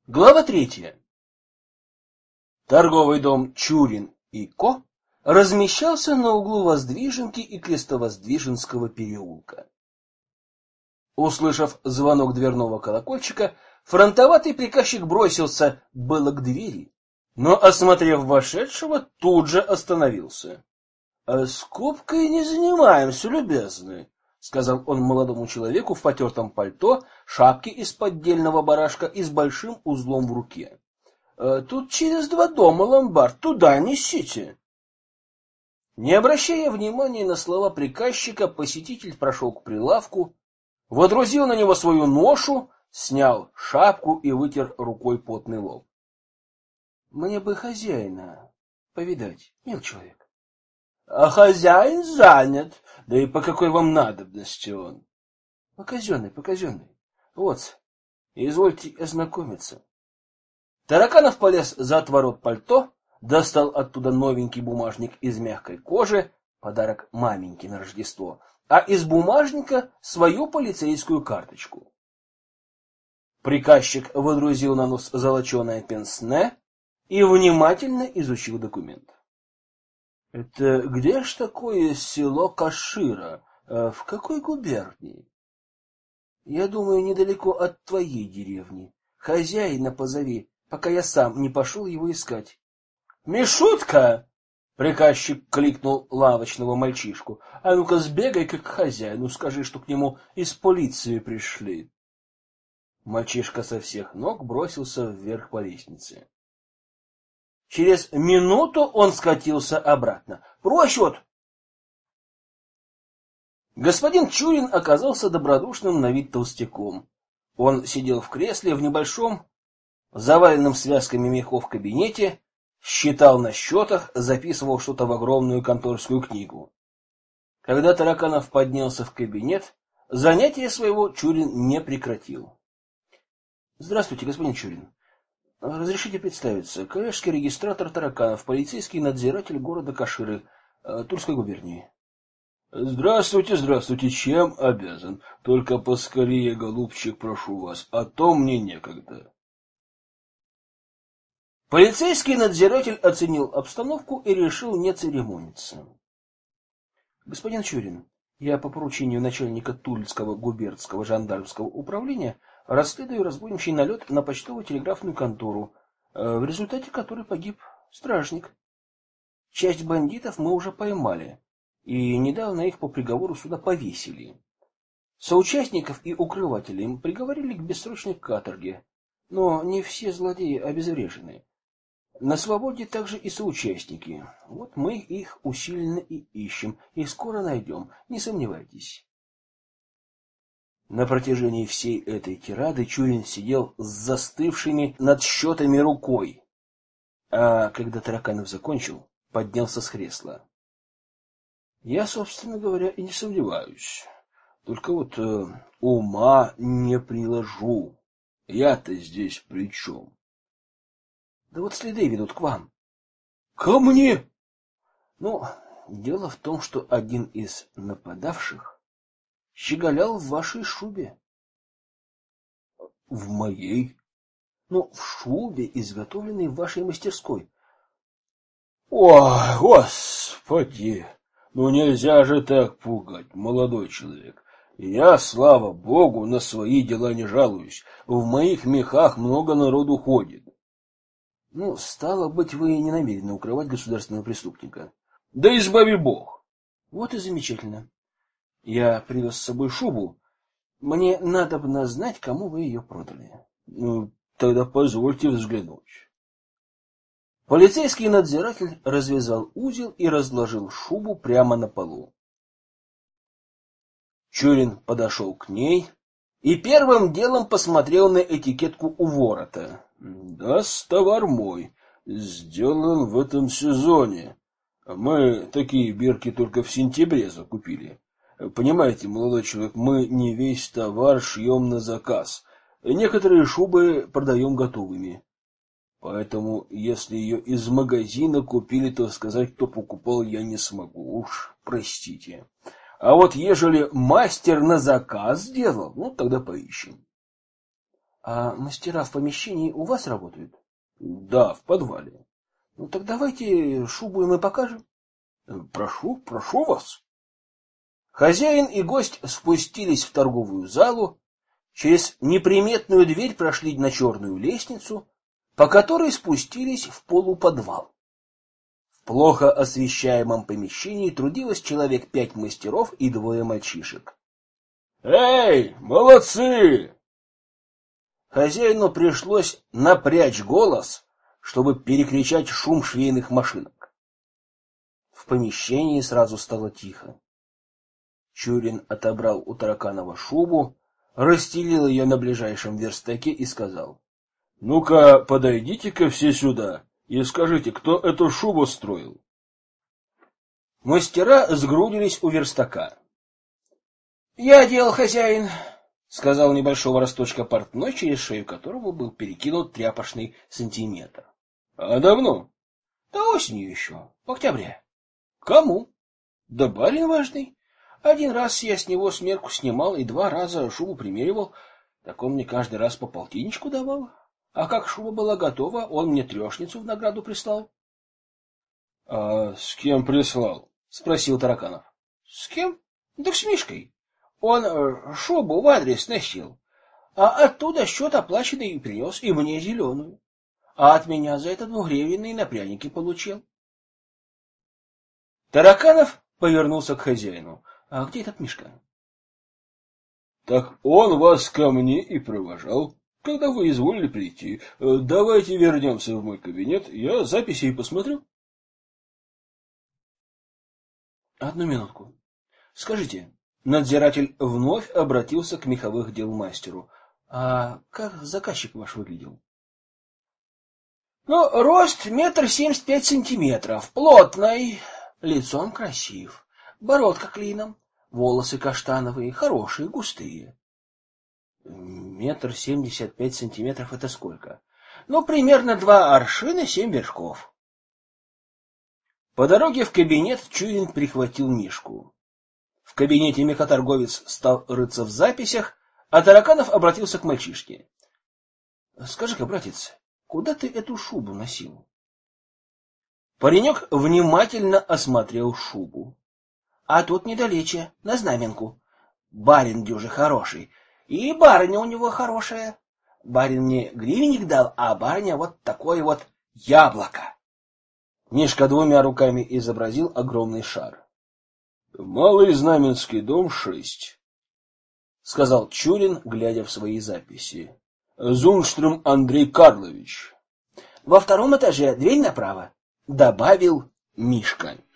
Глава 3. Торговый дом Чурин и Ко размещался на углу Воздвиженки и Крестовоздвиженского переулка. Услышав звонок дверного колокольчика, фронтоватый приказчик бросился было к двери, но, осмотрев вошедшего, тут же остановился. — Скупкой не занимаемся, любезный, — сказал он молодому человеку в потертом пальто, шапке из поддельного барашка и с большим узлом в руке. — Тут через 2 дома ломбард, туда несите. Не обращая внимания на слова приказчика, посетитель прошел к прилавку, водрузил на него свою ношу, снял шапку и вытер рукой потный лоб. — Мне бы хозяина повидать, мил человек. — А хозяин занят, да и по какой вам надобности он? — По казенной. Вот, извольте ознакомиться. Тараканов полез за отворот пальто, достал оттуда новенький бумажник из мягкой кожи, подарок маменьке на Рождество, а из бумажника свою полицейскую карточку. Приказчик водрузил на нос золоченое пенсне и внимательно изучил документ. — Это где ж такое село Кашира? В какой губернии? — Я думаю, недалеко от твоей деревни. Хозяина позови, пока я сам не пошел его искать. — Мишутка! — приказчик кликнул лавочного мальчишку. — А ну-ка сбегай-ка к хозяину, скажи, что к нему из полиции пришли. Мальчишка со всех ног бросился вверх по лестнице. Через минуту он скатился обратно. — Прочь вот! Господин Чурин оказался добродушным на вид толстяком. Он сидел в кресле в небольшом, заваленном связками мехов кабинете, считал на счетах, записывал что-то в огромную конторскую книгу. Когда Тараканов поднялся в кабинет, занятия своего Чурин не прекратил. — Здравствуйте, господин Чурин. Разрешите представиться. Коллежский регистратор Тараканов, полицейский надзиратель города Каширы, Тульской губернии. — Здравствуйте, чем обязан? Только поскорее, голубчик, прошу вас, а то мне некогда. Полицейский надзиратель оценил обстановку и решил не церемониться. — Господин Чурин, я по поручению начальника Тульского губернского жандармского управления расследую разбойничий налет на почтово-телеграфную контору, в результате которой погиб стражник. Часть бандитов мы уже поймали, и недавно их по приговору суда повесили. Соучастников и укрывателей приговорили к бессрочной каторге, но не все злодеи обезврежены. На свободе также и соучастники. Вот мы их усиленно и ищем, и скоро найдем, не сомневайтесь. На протяжении всей этой тирады Чурин сидел с застывшими над счетами рукой, а когда Тараканов закончил, поднялся с кресла. Я, собственно говоря, и не сомневаюсь. Только вот ума не приложу. Я-то здесь при чем? Да вот следы ведут к вам. Ко мне? Ну, дело в том, что один из нападавших щеголял в вашей шубе. В моей? Ну, в шубе, изготовленной в вашей мастерской. О, Господи! Ну нельзя же так пугать, молодой человек. Я, слава богу, на свои дела не жалуюсь. В моих мехах много народу ходит. Ну, стало быть, вы не намерены укрывать государственного преступника. Да избави бог. Вот и замечательно. Я привез с собой шубу. Мне надобно знать, кому вы ее продали. Ну, тогда позвольте взглянуть. Полицейский надзиратель развязал узел и разложил шубу прямо на полу. Чурин подошел к ней и первым делом посмотрел на этикетку у ворота. Да, товар мой, сделан в этом сезоне. Мы такие бирки только в сентябре закупили. Понимаете, молодой человек, мы не весь товар шьем на заказ. Некоторые шубы продаем готовыми. Поэтому, если ее из магазина купили, то сказать, кто покупал, я не смогу. Уж простите. А вот ежели мастер на заказ сделал, ну, тогда поищем. А мастера в помещении у вас работают? Да, в подвале. Ну так давайте шубу им и покажем. Прошу вас. Хозяин и гость спустились в торговую залу, через неприметную дверь прошли на черную лестницу, по которой спустились в полуподвал. В плохо освещаемом помещении трудилось человек 5 мастеров и 2 мальчишек. «Эй, молодцы!» Хозяину пришлось напрячь голос, чтобы перекричать шум швейных машинок. В помещении сразу стало тихо. Чурин отобрал у Тараканова шубу, расстелил ее на ближайшем верстаке и сказал: «Ну-ка, подойдите-ка все сюда и скажите, кто эту шубу строил?» Мастера сгрудились у верстака. «Я делал, хозяин», — сказал небольшого росточка портной, через шею которого был перекинут тряпочный сантиметр. — А давно? — Да осенью еще, в октябре. — Кому? — Да барин важный. Один раз я с него смерку снимал и 2 раза шубу примеривал, так он мне каждый раз по полтинничку давал. А как шуба была готова, он мне 3 в награду прислал. — А с кем прислал? — спросил Тараканов. — С кем? Да с Мишкой. Он шубу в адрес носил, а оттуда счет оплаченный принес и мне зеленую. А от меня за это 2-гривенные на пряники получил. Тараканов повернулся к хозяину. — А где этот Мишка? — Так он вас ко мне и провожал, когда вы изволили прийти. Давайте вернемся в мой кабинет, я записи и посмотрю. — Одну минутку. Скажите... Надзиратель вновь обратился к меховых дел мастеру. — А как заказчик ваш выглядел? — Ну, рост 1,75 м, плотный, лицом красив, бородка клином, волосы каштановые, хорошие, густые. — 1,75 м это сколько? — Ну, примерно 2 аршина 7 вершков. По дороге в кабинет Чурин прихватил Мишку. В кабинете мехоторговец стал рыться в записях, а Тараканов обратился к мальчишке. — Скажи-ка, братец, куда ты эту шубу носил? Паренек внимательно осмотрел шубу. — А тут недалече, на знаменку. Барин дюже хороший, и барыня у него хорошая. Барин мне гривенник дал, а барыня вот такое вот яблоко. Мишка 2 руками изобразил огромный шар. — Малый Знаменский дом 6, — сказал Чурин, глядя в свои записи. — Зунштрем Андрей Карлович. — Во 2-м этаже, дверь направо, — добавил Мишка.